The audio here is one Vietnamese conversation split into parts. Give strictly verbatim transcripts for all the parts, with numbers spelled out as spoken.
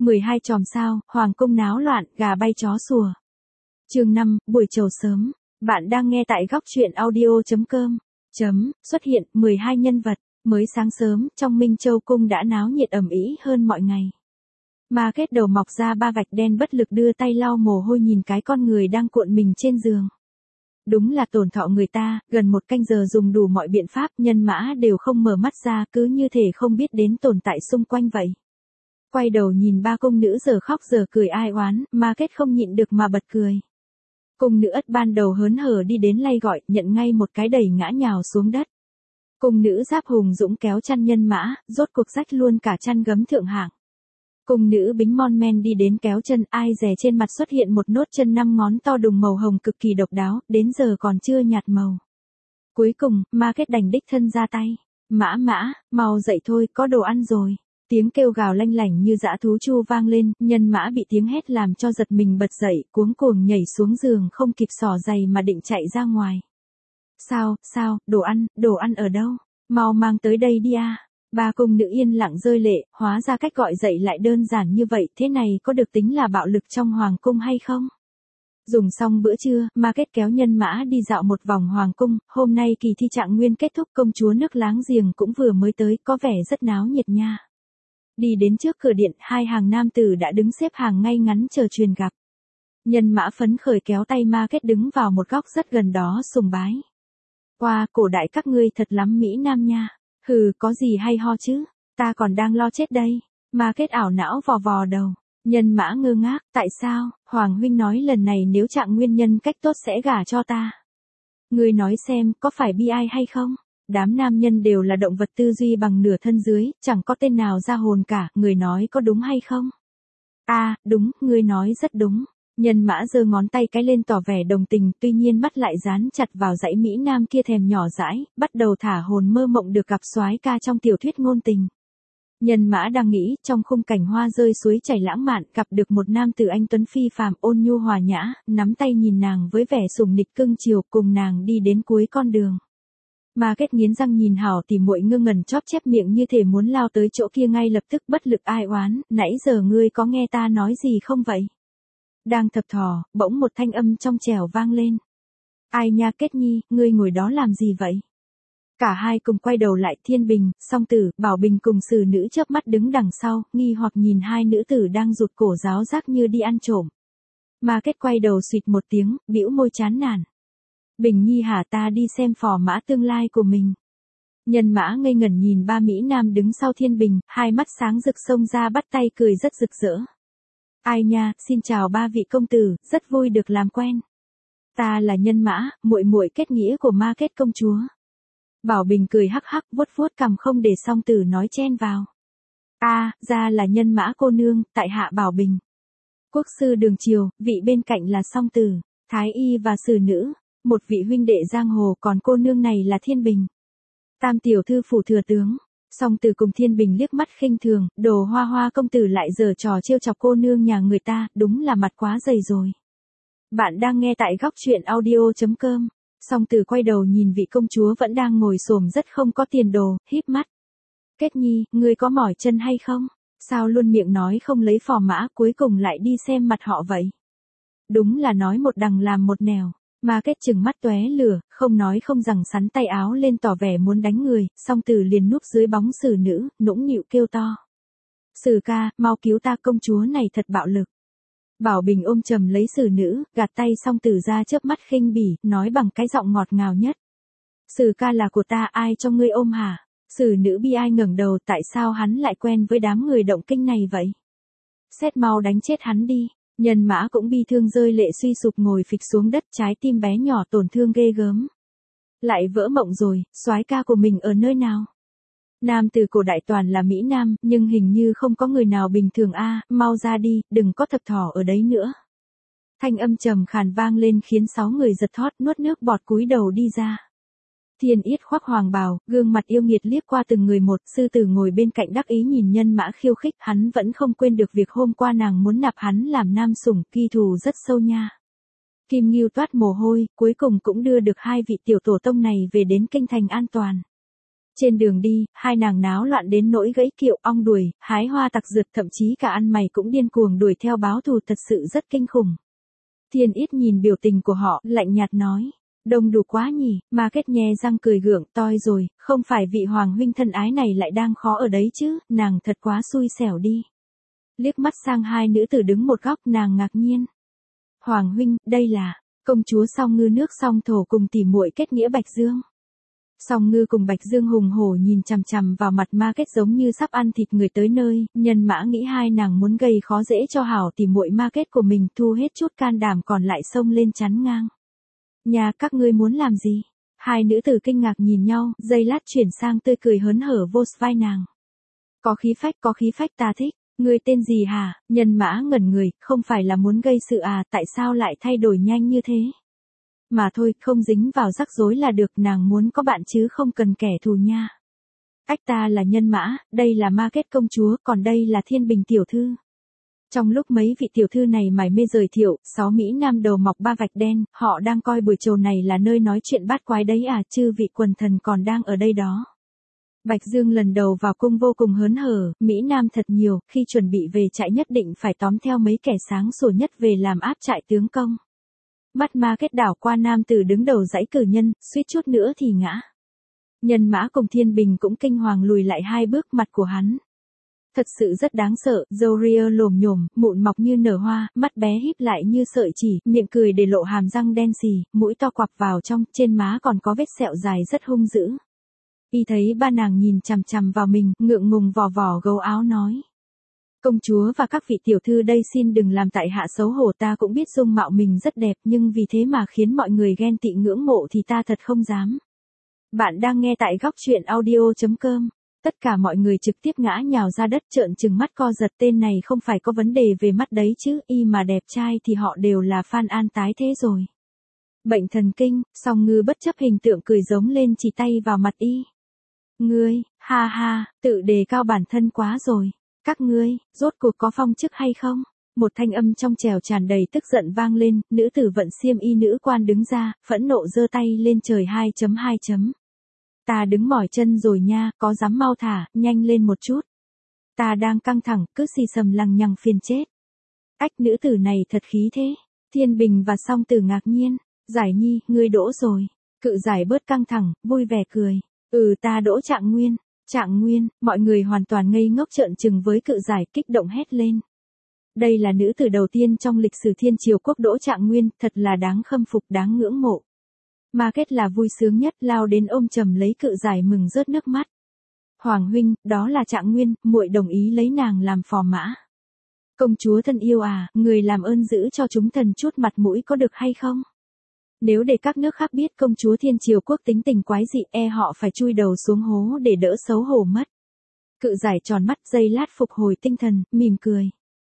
mười hai chòm sao, hoàng cung náo loạn, gà bay chó sủa. Chương năm, buổi chiều sớm. Bạn đang nghe tại góc truyện audio chấm com. Chấm, xuất hiện mười hai nhân vật. Mới sáng sớm, trong Minh Châu cung đã náo nhiệt ầm ĩ hơn mọi ngày. Mà kết đầu mọc ra ba vạch đen bất lực đưa tay lau mồ hôi nhìn cái con người đang cuộn mình trên giường. Đúng là tổn thọ người ta, gần một canh giờ dùng đủ mọi biện pháp, nhân mã đều không mở mắt ra, cứ như thể không biết đến tồn tại xung quanh vậy. Quay đầu nhìn ba cung nữ giờ khóc giờ cười ai oán, mà kết không nhịn được mà bật cười. Cung nữ ất ban đầu hớn hở đi đến lay gọi, nhận ngay một cái đẩy ngã nhào xuống đất. Cung nữ giáp hùng dũng kéo chăn nhân mã, rốt cuộc rách luôn cả chăn gấm thượng hạng. Cung nữ bính mon men đi đến kéo chân, ai dè trên mặt xuất hiện một nốt chân năm ngón to đùng màu hồng cực kỳ độc đáo, đến giờ còn chưa nhạt màu. Cuối cùng, ma kết đành đích thân ra tay. Mã mã, mau dậy thôi, có đồ ăn rồi. Tiếng kêu gào lanh lảnh như dã thú chu vang lên, nhân mã bị tiếng hét làm cho giật mình bật dậy, cuống cuồng nhảy xuống giường không kịp xỏ giày mà định chạy ra ngoài. Sao, sao, đồ ăn, đồ ăn ở đâu? Mau mang tới đây đi à. Ba cung nữ yên lặng rơi lệ, hóa ra cách gọi dậy lại đơn giản như vậy, thế này có được tính là bạo lực trong hoàng cung hay không? Dùng xong bữa trưa, ma kết kéo nhân mã đi dạo một vòng hoàng cung, hôm nay kỳ thi trạng nguyên kết thúc, công chúa nước láng giềng cũng vừa mới tới, có vẻ rất náo nhiệt nha. Đi đến trước cửa điện, hai hàng nam tử đã đứng xếp hàng ngay ngắn chờ truyền gặp. Nhân mã phấn khởi kéo tay ma kết đứng vào một góc rất gần đó sùng bái. Wow, cổ đại các ngươi thật lắm Mỹ Nam nha. Hừ, có gì hay ho chứ, ta còn đang lo chết đây. Ma kết ảo não vò vò đầu. Nhân mã ngơ ngác, tại sao, Hoàng huynh nói lần này nếu trạng nguyên nhân cách tốt sẽ gả cho ta. Ngươi nói xem, có phải bi ai hay không? Đám nam nhân đều là động vật tư duy bằng nửa thân dưới, chẳng có tên nào ra hồn cả, người nói có đúng hay không? À, đúng, ngươi nói rất đúng. Nhân mã giơ ngón tay cái lên tỏ vẻ đồng tình, tuy nhiên mắt lại dán chặt vào dãy Mỹ Nam kia thèm nhỏ dãi, bắt đầu thả hồn mơ mộng được gặp soái ca trong tiểu thuyết ngôn tình. Nhân mã đang nghĩ, trong khung cảnh hoa rơi suối chảy lãng mạn, gặp được một nam tử anh tuấn phi phàm, ôn nhu hòa nhã, nắm tay nhìn nàng với vẻ sủng nịch cưng chiều, cùng nàng đi đến cuối con đường. Ma kết nghiến răng nhìn hảo tỉ muội ngơ ngẩn chóp chép miệng như thể muốn lao tới chỗ kia ngay lập tức bất lực ai oán, nãy giờ ngươi có nghe ta nói gì không vậy? Đang thập thò, bỗng một thanh âm trong trẻo vang lên. Ai nha Kết Nhi, ngươi ngồi đó làm gì vậy? Cả hai cùng quay đầu lại, Thiên Bình, Song Tử, Bảo Bình cùng Sử Nữ chớp mắt đứng đằng sau, nghi hoặc nhìn hai nữ tử đang rụt cổ ráo rác như đi ăn trộm. Ma kết quay đầu suýt một tiếng, bĩu môi chán nản. Bình Nhi hả, ta đi xem phò mã tương lai của mình. Nhân mã ngây ngẩn nhìn ba Mỹ Nam đứng sau Thiên Bình, hai mắt sáng rực xông ra bắt tay cười rất rực rỡ. Ai nha, xin chào ba vị công tử, rất vui được làm quen. Ta là Nhân Mã, muội muội kết nghĩa của Ma kết công chúa. Bảo Bình cười hắc hắc vuốt vuốt cằm không để Song Tử nói chen vào. A, à, ra là Nhân Mã cô nương, tại hạ Bảo Bình. Quốc sư Đường Triều, vị bên cạnh là Song Tử, Thái y và Sử Nữ, một vị huynh đệ giang hồ, còn cô nương này là Thiên Bình. Tam tiểu thư phủ thừa tướng. Song Tử cùng Thiên Bình liếc mắt khinh thường, đồ hoa hoa công tử lại giở trò trêu chọc cô nương nhà người ta, đúng là mặt quá dày rồi. Bạn đang nghe tại góc truyện audio chấm com. Song Tử quay đầu nhìn vị công chúa vẫn đang ngồi xổm rất không có tiền đồ, híp mắt. Kết Nhi, ngươi có mỏi chân hay không? Sao luôn miệng nói không lấy phò mã, cuối cùng lại đi xem mặt họ vậy? Đúng là nói một đằng làm một nẻo. Ma kết chừng mắt tóe lửa, không nói không rằng sắn tay áo lên tỏ vẻ muốn đánh người, Song Tử liền núp dưới bóng Sử Nữ, nũng nịu kêu to. Sử ca, mau cứu ta, công chúa này thật bạo lực. Bảo Bình ôm chầm lấy Sử Nữ, gạt tay Song Tử ra chớp mắt khinh bỉ, nói bằng cái giọng ngọt ngào nhất. Sử ca là của ta, ai cho ngươi ôm hả? Sử Nữ bi ai ngẩng đầu, tại sao hắn lại quen với đám người động kinh này vậy? Xét mau đánh chết hắn đi. Nhân mã cũng bi thương rơi lệ suy sụp ngồi phịch xuống đất, trái tim bé nhỏ tổn thương ghê gớm. Lại vỡ mộng rồi, soái ca của mình ở nơi nào? Nam từ cổ đại toàn là Mỹ Nam, nhưng hình như không có người nào bình thường a, à, mau ra đi, đừng có thập thỏ ở đấy nữa. Thanh âm trầm khàn vang lên khiến sáu người giật thót nuốt nước bọt cúi đầu đi ra. Thiên Yết khoác hoàng bào, gương mặt yêu nghiệt liếc qua từng người một, Sư Tử ngồi bên cạnh đắc ý nhìn Nhân Mã khiêu khích, hắn vẫn không quên được việc hôm qua nàng muốn nạp hắn làm nam sủng, ghi thù rất sâu nha. Kim Ngưu toát mồ hôi, cuối cùng cũng đưa được hai vị tiểu tổ tông này về đến kinh thành an toàn. Trên đường đi, hai nàng náo loạn đến nỗi gãy kiệu, ong đuổi, hái hoa tặc rượt, thậm chí cả ăn mày cũng điên cuồng đuổi theo báo thù, thật sự rất kinh khủng. Thiên Yết nhìn biểu tình của họ, lạnh nhạt nói. Đông đủ quá nhỉ, mà kết nhe răng cười gượng, toi rồi, không phải vị hoàng huynh thân ái này lại đang khó ở đấy chứ, nàng thật quá xui xẻo đi. Liếc mắt sang hai nữ tử đứng một góc, nàng ngạc nhiên. Hoàng huynh, đây là công chúa Song Ngư nước Song Thổ cùng tỉ muội kết nghĩa Bạch Dương. Song Ngư cùng Bạch Dương hùng hổ nhìn chằm chằm vào mặt ma kết giống như sắp ăn thịt người tới nơi, Nhân Mã nghĩ hai nàng muốn gây khó dễ cho hảo tỉ muội ma kết của mình, thu hết chút can đảm còn lại xông lên chắn ngang. Nhà các ngươi muốn làm gì? Hai nữ tử kinh ngạc nhìn nhau, giây lát chuyển sang tươi cười hớn hở vô vai nàng. Có khí phách, có khí phách, ta thích. Ngươi tên gì hả? Nhân Mã ngẩn người, không phải là muốn gây sự à, tại sao lại thay đổi nhanh như thế? Mà thôi, không dính vào rắc rối là được, nàng muốn có bạn chứ không cần kẻ thù nha. Ách, ta là Nhân Mã, đây là Ma Kết công chúa, còn đây là Thiên Bình tiểu thư. Trong lúc mấy vị tiểu thư này mải mê giới thiệu, sáu Mỹ Nam đầu mọc ba vạch đen, họ đang coi buổi trầu này là nơi nói chuyện bát quái đấy à, chư vị quần thần còn đang ở đây đó. Bạch Dương lần đầu vào cung vô cùng hớn hở, Mỹ Nam thật nhiều, khi chuẩn bị về trại nhất định phải tóm theo mấy kẻ sáng sủa nhất về làm áp trại tướng công. Mắt Ma Kết đảo qua nam tử đứng đầu dãy cử nhân, suýt chút nữa thì ngã. Nhân Mã cùng Thiên Bình cũng kinh hoàng lùi lại hai bước, mặt của hắn thật sự rất đáng sợ, râu ria lồm nhồm, mụn mọc như nở hoa, mắt bé híp lại như sợi chỉ, miệng cười để lộ hàm răng đen xì, mũi to quặp vào trong, trên má còn có vết sẹo dài rất hung dữ. Y thấy ba nàng nhìn chằm chằm vào mình, ngượng ngùng vò vò gấu áo nói. Công chúa và các vị tiểu thư đây xin đừng làm tại hạ xấu hổ, ta cũng biết dung mạo mình rất đẹp nhưng vì thế mà khiến mọi người ghen tị ngưỡng mộ thì ta thật không dám. Bạn đang nghe tại góc truyện audio chấm com. Tất cả mọi người trực tiếp ngã nhào ra đất trợn trừng mắt co giật, tên này không phải có vấn đề về mắt đấy chứ, y mà đẹp trai thì họ đều là fan an tái thế rồi. Bệnh thần kinh, Song Ngư bất chấp hình tượng cười giống lên chỉ tay vào mặt y. Ngươi, ha ha, tự đề cao bản thân quá rồi. Các ngươi, rốt cuộc có phong chức hay không? Một thanh âm trong trẻo tràn đầy tức giận vang lên, nữ tử vận xiêm y nữ quan đứng ra, phẫn nộ giơ tay lên trời hai chấm hai chấm. Ta đứng mỏi chân rồi nha, có dám mau thả, nhanh lên một chút. Ta đang căng thẳng, cứ xì xầm lằng nhằng phiền chết. Ách, nữ tử này thật khí thế. Thiên Bình và Song Tử ngạc nhiên. Giải Nhi, ngươi đỗ rồi. Cự Giải bớt căng thẳng, vui vẻ cười. Ừ, ta đỗ Trạng Nguyên. Trạng Nguyên, mọi người hoàn toàn ngây ngốc trợn trừng với Cự Giải, kích động hét lên. Đây là nữ tử đầu tiên trong lịch sử Thiên Triều quốc đỗ Trạng Nguyên, thật là đáng khâm phục, đáng ngưỡng mộ. Ma Kết là vui sướng nhất, lao đến ôm chầm lấy Cự Giải mừng rớt nước mắt. Hoàng huynh, đó là Trạng Nguyên, muội đồng ý lấy nàng làm phò mã. Công chúa thân yêu à, người làm ơn giữ cho chúng thần chút mặt mũi có được hay không? Nếu để các nước khác biết công chúa Thiên Triều quốc tính tình quái dị, e họ phải chui đầu xuống hố để đỡ xấu hổ mất. Cự Giải tròn mắt, giây lát phục hồi tinh thần, mỉm cười.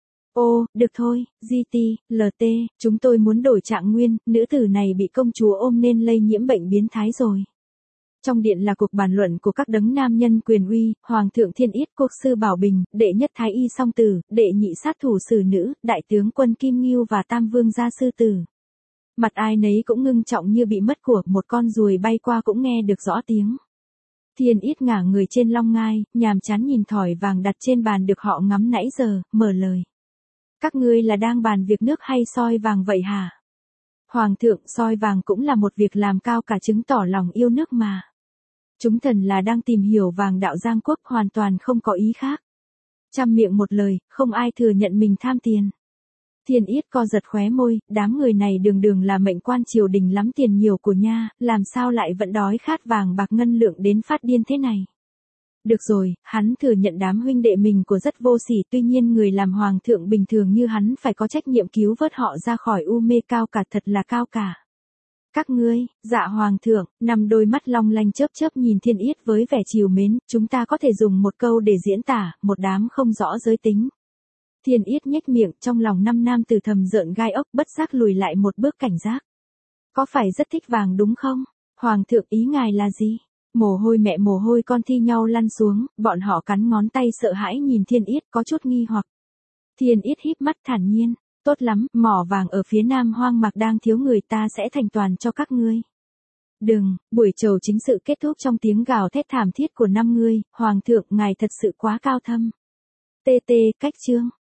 Ô, được thôi, giê tê, lờ tê, chúng tôi muốn đổi Trạng Nguyên, nữ tử này bị công chúa ôm nên lây nhiễm bệnh biến thái rồi. Trong điện là cuộc bàn luận của các đấng nam nhân quyền uy, Hoàng thượng Thiên Yết, Quốc sư Bảo Bình, đệ nhất Thái y Song Tử, đệ nhị sát thủ Sử Nữ, đại tướng quân Kim Ngưu và tam vương gia Sư Tử. Mặt ai nấy cũng ngưng trọng như bị mất của, một con ruồi bay qua cũng nghe được rõ tiếng. Thiên Yết ngả người trên long ngai, nhàm chán nhìn thỏi vàng đặt trên bàn được họ ngắm nãy giờ, mở lời. Các ngươi là đang bàn việc nước hay soi vàng vậy hả? Hoàng thượng, soi vàng cũng là một việc làm cao cả, chứng tỏ lòng yêu nước mà. Chúng thần là đang tìm hiểu vàng đạo Giang Quốc, hoàn toàn không có ý khác. Trăm miệng một lời, không ai thừa nhận mình tham tiền. Thiên Yết co giật khóe môi, đám người này đường đường là mệnh quan triều đình lắm tiền nhiều của nha, làm sao lại vẫn đói khát vàng bạc ngân lượng đến phát điên thế này. Được rồi, hắn thừa nhận đám huynh đệ mình của rất vô sỉ, tuy nhiên người làm hoàng thượng bình thường như hắn phải có trách nhiệm cứu vớt họ ra khỏi u mê, cao cả, thật là cao cả. Các ngươi, dạ hoàng thượng, năm đôi mắt long lanh chớp chớp nhìn Thiên Yết với vẻ trìu mến, chúng ta có thể dùng một câu để diễn tả, một đám không rõ giới tính. Thiên Yết nhếch miệng, trong lòng năm nam từ thầm rợn gai ốc, bất giác lùi lại một bước cảnh giác. Có phải rất thích vàng đúng không? Hoàng thượng, ý ngài là gì? Mồ hôi mẹ mồ hôi con thi nhau lăn xuống, bọn họ cắn ngón tay sợ hãi nhìn Thiên Yết có chút nghi hoặc. Thiên Yết híp mắt thản nhiên, tốt lắm, mỏ vàng ở phía nam hoang mạc đang thiếu người, ta sẽ thành toàn cho các ngươi. Đừng, buổi chầu chính sự kết thúc trong tiếng gào thét thảm thiết của năm người, Hoàng thượng ngài thật sự quá cao thâm. tê tê, cách chương.